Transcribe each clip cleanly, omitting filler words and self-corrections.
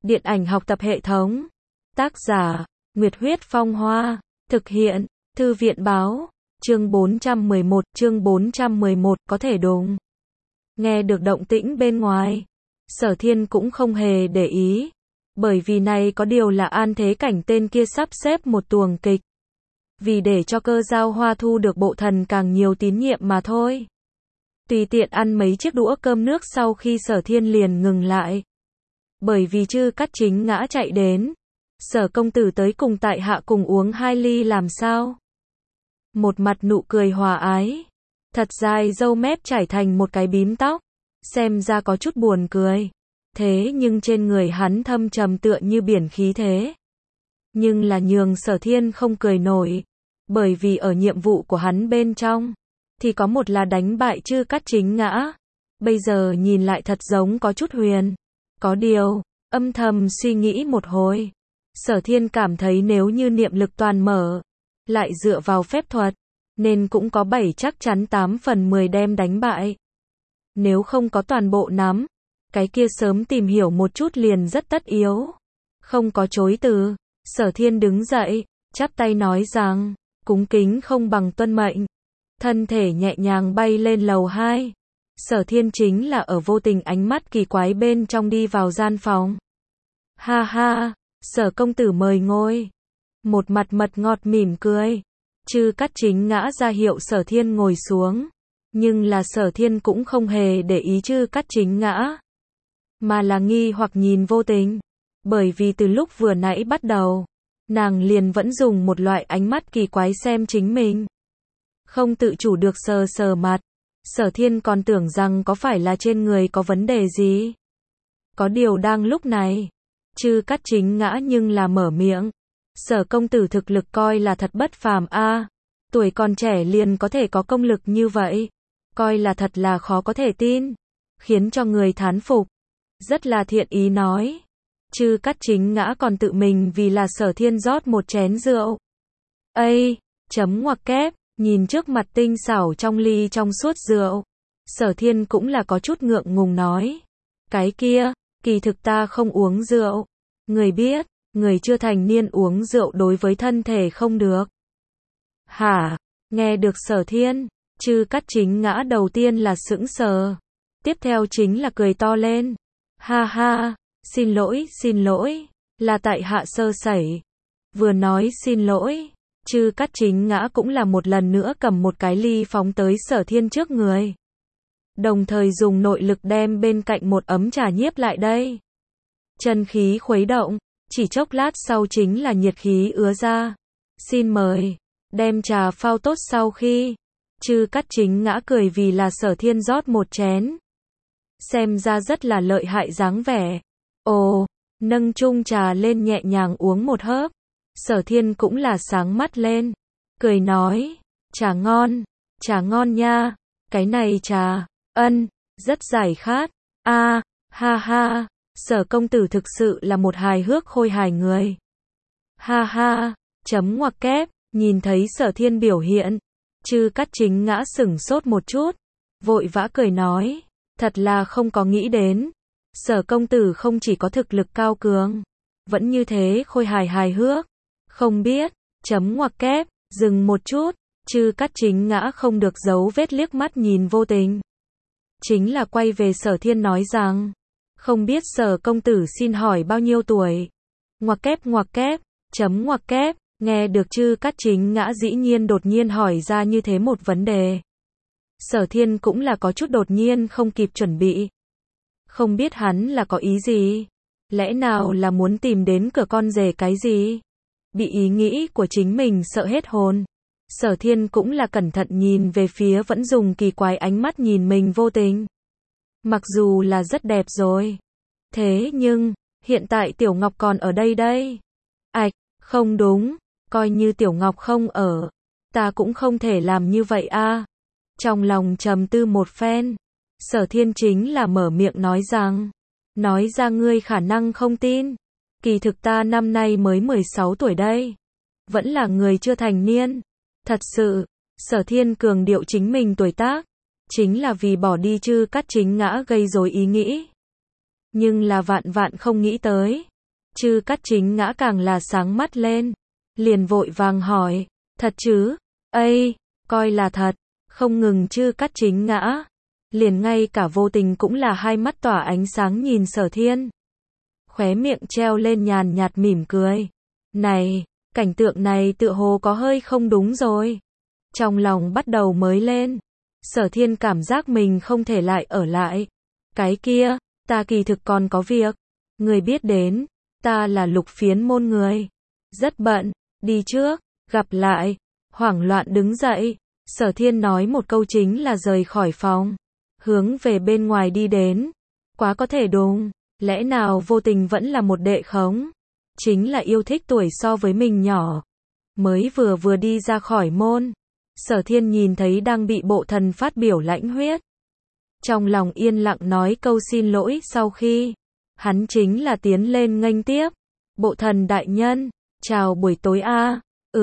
Điện ảnh học tập hệ thống. Tác giả, Nguyệt Huyết Phong Hoa. Thực hiện, Thư viện Báo. Chương 411, có thể đùng. Nghe được động tĩnh bên ngoài. Sở Thiên cũng không hề để ý. Bởi vì này có điều là An Thế Cảnh tên kia sắp xếp một tuồng kịch. Vì để cho Cơ Giao Hoa thu được bộ thần càng nhiều tín nhiệm mà thôi. Tùy tiện ăn mấy chiếc đũa cơm nước sau khi Sở Thiên liền ngừng lại. Bởi vì Chư Cát Chính Ngã chạy đến. Sở công tử tới cùng tại hạ cùng uống 2 ly làm sao? Một mặt nụ cười hòa ái. Thật dài râu mép trải thành một cái bím tóc. Xem ra có chút buồn cười. Thế nhưng trên người hắn thâm trầm tựa như biển khí thế. Nhưng là nhường Sở Thiên không cười nổi. Bởi vì ở nhiệm vụ của hắn bên trong. Thì có một là đánh bại Chư Cát Chính Ngã. Bây giờ nhìn lại thật giống có chút huyền. Có điều, âm thầm suy nghĩ một hồi. Sở Thiên cảm thấy nếu như niệm lực toàn mở. Lại dựa vào phép thuật. Nên cũng có 7 chắc chắn 8 phần 10 đem đánh bại. Nếu không có toàn bộ nắm. Cái kia sớm tìm hiểu một chút liền rất tất yếu. Không có chối từ. Sở Thiên đứng dậy. Chắp tay nói rằng. Cúng kính không bằng tuân mệnh. Thân thể nhẹ nhàng bay lên lầu 2. Sở Thiên chính là ở vô tình ánh mắt kỳ quái bên trong đi vào gian phòng. Ha ha, Sở công tử mời ngồi. Một mặt mật ngọt mỉm cười. Chư Cát Chính Ngã ra hiệu Sở Thiên ngồi xuống. Nhưng là Sở Thiên cũng không hề để ý Chư Cát Chính Ngã. Mà là nghi hoặc nhìn vô tình. Bởi vì từ lúc vừa nãy bắt đầu. Nàng liền vẫn dùng một loại ánh mắt kỳ quái xem chính mình. Không tự chủ được sờ sờ mặt. Sở Thiên còn tưởng rằng có phải là trên người có vấn đề gì. Có điều đang lúc này. Chư Cát Chính Ngã nhưng là mở miệng. Sở công tử thực lực coi là thật bất phàm a. Tuổi còn trẻ liền có thể có công lực như vậy. Coi là thật là khó có thể tin. Khiến cho người thán phục. Rất là thiện ý nói. Chư Cát Chính Ngã còn tự mình vì là Sở Thiên rót một chén rượu. Ây, chấm ngoặc kép. Nhìn trước mặt tinh xảo trong ly trong suốt rượu. Sở Thiên cũng là có chút ngượng ngùng nói. Cái kia, kỳ thực ta không uống rượu. Người biết, người chưa thành niên uống rượu đối với thân thể không được. Hả? Nghe được Sở Thiên, Chư Cát Chính Ngã đầu tiên là sững sờ. Tiếp theo chính là cười to lên. Ha ha, xin lỗi, là tại hạ sơ sẩy. Vừa nói xin lỗi. Chư Cát Chính Ngã cũng là một lần nữa cầm một cái ly phóng tới Sở Thiên trước người. Đồng thời dùng nội lực đem bên cạnh một ấm trà nhiếp lại đây. Chân khí khuấy động, chỉ chốc lát sau chính là nhiệt khí ứa ra. Xin mời, đem trà phao tốt sau khi. Chư Cát Chính Ngã cười vì là Sở Thiên rót một chén. Xem ra rất là lợi hại dáng vẻ. Ồ, nâng chung trà lên nhẹ nhàng uống một hớp. Sở Thiên cũng là sáng mắt lên. Cười nói, trà ngon nha. Cái này trà, rất giải khát. A, ha ha, Sở công tử thực sự là một hài hước khôi hài người. Ha ha, chấm ngoặc kép, nhìn thấy Sở Thiên biểu hiện. Chư Cát Chính Ngã sửng sốt một chút. Vội vã cười nói, thật là không có nghĩ đến. Sở công tử không chỉ có thực lực cao cường. Vẫn như thế khôi hài hước. Không biết, chấm ngoặc kép, dừng một chút, Chư Cát Chính Ngã không được giấu vết liếc mắt nhìn vô tình. Chính là quay về Sở Thiên nói rằng, không biết Sở công tử xin hỏi bao nhiêu tuổi. Ngoặc kép, chấm ngoặc kép, nghe được Chư Cát Chính Ngã dĩ nhiên đột nhiên hỏi ra như thế một vấn đề. Sở Thiên cũng là có chút đột nhiên không kịp chuẩn bị. Không biết hắn là có ý gì? Lẽ nào là muốn tìm đến cửa con rể cái gì? Bị ý nghĩ của chính mình sợ hết hồn. Sở Thiên cũng là cẩn thận nhìn về phía vẫn dùng kỳ quái ánh mắt nhìn mình vô tình. Mặc dù là rất đẹp rồi. Thế nhưng, hiện tại Tiểu Ngọc còn ở đây. Ảch, không đúng, coi như Tiểu Ngọc không ở. Ta cũng không thể làm như vậy a. Trong lòng trầm tư một phen. Sở Thiên chính là mở miệng nói rằng. Nói ra ngươi khả năng không tin. Kỳ thực ta năm nay mới 16 tuổi đây. Vẫn là người chưa thành niên. Thật sự, Sở Thiên cường điệu chính mình tuổi tác. Chính là vì bỏ đi Chư Cát Chính Ngã gây rối ý nghĩ. Nhưng là vạn vạn không nghĩ tới. Chư Cát Chính Ngã càng là sáng mắt lên, liền vội vàng hỏi, thật chứ? Ây, coi là thật. Không ngừng Chư Cát Chính Ngã, liền ngay cả Vô Tình cũng là hai mắt tỏa ánh sáng nhìn Sở Thiên. Khóe miệng treo lên nhàn nhạt mỉm cười. Này, cảnh tượng này tựa hồ có hơi không đúng rồi. Trong lòng bắt đầu mới lên. Sở Thiên cảm giác mình không thể lại ở lại. Cái kia, ta kỳ thực còn có việc. Người biết đến, ta là Lục Phiến môn người. Rất bận, đi trước, gặp lại. Hoảng loạn đứng dậy. Sở Thiên nói một câu chính là rời khỏi phòng. Hướng về bên ngoài đi đến. Quá có thể đúng. Lẽ nào Vô Tình vẫn là một đệ khống? Chính là yêu thích tuổi so với mình nhỏ. Mới vừa đi ra khỏi môn. Sở Thiên nhìn thấy đang bị Bộ Thần phát biểu lãnh huyết. Trong lòng yên lặng nói câu xin lỗi sau khi. Hắn chính là tiến lên nghênh tiếp. Bộ Thần đại nhân, chào buổi tối a.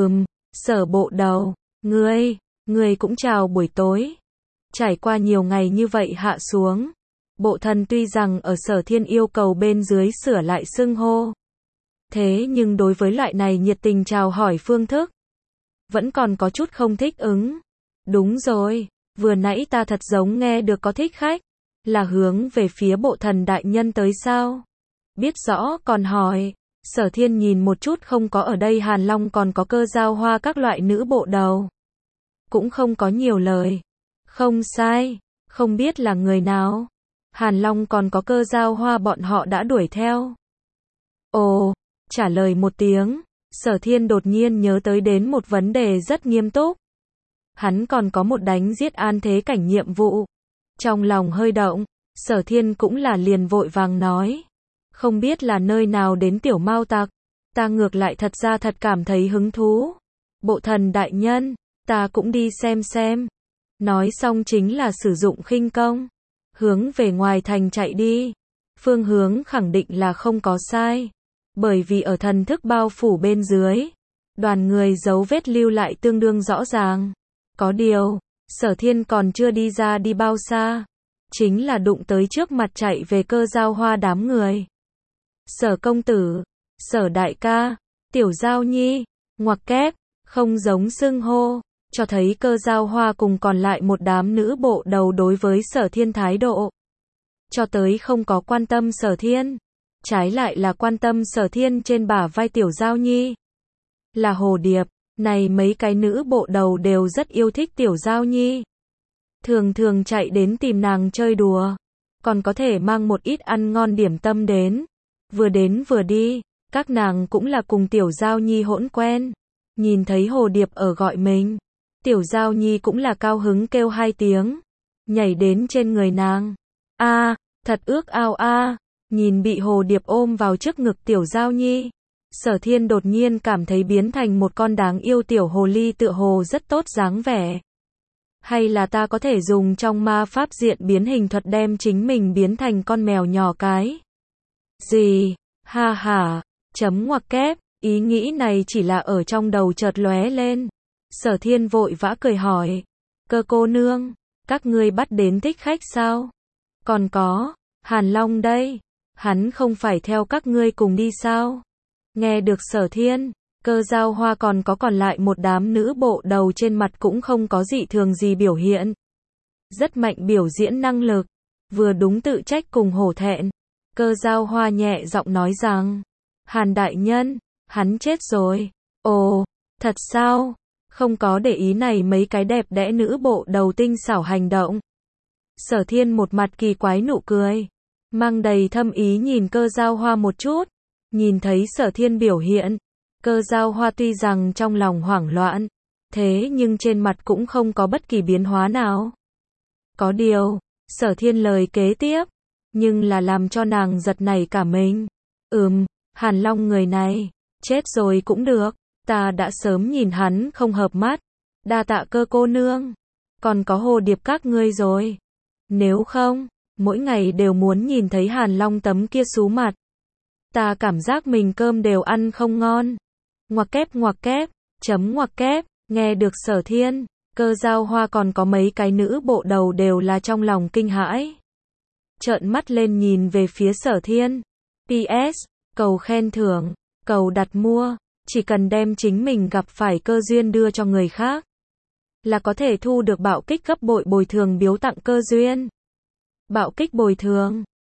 Sở bộ đầu, ngươi cũng chào buổi tối. Trải qua nhiều ngày như vậy hạ xuống. Bộ Thần tuy rằng ở Sở Thiên yêu cầu bên dưới sửa lại xưng hô. Thế nhưng đối với loại này nhiệt tình chào hỏi phương thức, vẫn còn có chút không thích ứng. Đúng rồi, vừa nãy ta thật giống nghe được có thích khách, là hướng về phía Bộ Thần đại nhân tới sao? Biết rõ còn hỏi. Sở Thiên nhìn một chút không có ở đây Hàn Long còn có Cơ Giao Hoa các loại nữ bộ đầu. Cũng không có nhiều lời. Không sai, không biết là người nào. Hàn Long còn có Cơ Giao Hoa bọn họ đã đuổi theo. Ồ, trả lời một tiếng, Sở Thiên đột nhiên nhớ tới đến một vấn đề rất nghiêm túc. Hắn còn có một đánh giết An Thế Cảnh nhiệm vụ. Trong lòng hơi động, Sở Thiên cũng là liền vội vàng nói. Không biết là nơi nào đến tiểu mao tặc. Ta ngược lại thật ra thật cảm thấy hứng thú. Bộ Thần đại nhân, ta cũng đi xem. Nói xong chính là sử dụng khinh công. Hướng về ngoài thành chạy đi. Phương hướng khẳng định là không có sai. Bởi vì ở thần thức bao phủ bên dưới. Đoàn người dấu vết lưu lại tương đương rõ ràng. Có điều, Sở Thiên còn chưa đi ra đi bao xa. Chính là đụng tới trước mặt chạy về Cơ Giao Hoa đám người. Sở công tử, Sở đại ca, Tiểu Giao Nhi, ngoặc kép, không giống xưng hô, cho thấy Cơ Giao Hoa cùng còn lại một đám nữ bộ đầu đối với Sở Thiên thái độ. Cho tới không có quan tâm Sở Thiên, trái lại là quan tâm Sở Thiên trên bả vai Tiểu Giao Nhi. Là Hồ Điệp, này mấy cái nữ bộ đầu đều rất yêu thích Tiểu Giao Nhi. Thường thường chạy đến tìm nàng chơi đùa, còn có thể mang một ít ăn ngon điểm tâm đến. Vừa đến vừa đi, các nàng cũng là cùng Tiểu Giao Nhi hỗn quen. Nhìn thấy Hồ Điệp ở gọi mình, Tiểu Giao Nhi cũng là cao hứng kêu hai tiếng, nhảy đến trên người nàng. Thật ước ao nhìn bị Hồ Điệp ôm vào trước ngực Tiểu Giao Nhi. Sở Thiên đột nhiên cảm thấy biến thành một con đáng yêu tiểu hồ ly tựa hồ rất tốt dáng vẻ. Hay là ta có thể dùng trong ma pháp diện biến hình thuật đem chính mình biến thành con mèo nhỏ cái? Gì? Ha ha, chấm ngoặc kép, ý nghĩ này chỉ là ở trong đầu chợt lóe lên. Sở Thiên vội vã cười hỏi, Cơ cô nương, các ngươi bắt đến thích khách sao? Còn có, Hàn Long đây, hắn không phải theo các ngươi cùng đi sao? Nghe được Sở Thiên, Cơ Giao Hoa còn lại một đám nữ bộ đầu trên mặt cũng không có dị thường gì biểu hiện. Rất mạnh biểu diễn năng lực, vừa đúng tự trách cùng hổ thẹn. Cơ Giao Hoa nhẹ giọng nói rằng, Hàn đại nhân, hắn chết rồi. Ồ, thật sao? Không có để ý này mấy cái đẹp đẽ nữ bộ đầu tinh xảo hành động. Sở Thiên một mặt kỳ quái nụ cười, mang đầy thâm ý nhìn Cơ Giao Hoa một chút. Nhìn thấy Sở Thiên biểu hiện, Cơ Giao Hoa tuy rằng trong lòng hoảng loạn, thế nhưng trên mặt cũng không có bất kỳ biến hóa nào. Có điều, Sở Thiên lời kế tiếp, nhưng là làm cho nàng giật nảy cả mình. Hàn Long người này, chết rồi cũng được, ta đã sớm nhìn hắn không hợp mắt. Đa tạ Cơ cô nương, còn có Hồ Điệp các ngươi rồi. Nếu không, mỗi ngày đều muốn nhìn thấy Hàn Long tấm kia xú mặt. Ta cảm giác mình cơm đều ăn không ngon. Ngoặc kép, chấm ngoặc kép, nghe được Sở Thiên, Cơ Giao Hoa còn có mấy cái nữ bộ đầu đều là trong lòng kinh hãi. Trợn mắt lên nhìn về phía Sở Thiên. PS, cầu khen thưởng, cầu đặt mua, chỉ cần đem chính mình gặp phải cơ duyên đưa cho người khác, là có thể thu được bạo kích gấp bội bồi thường biếu tặng cơ duyên. Bạo kích bồi thường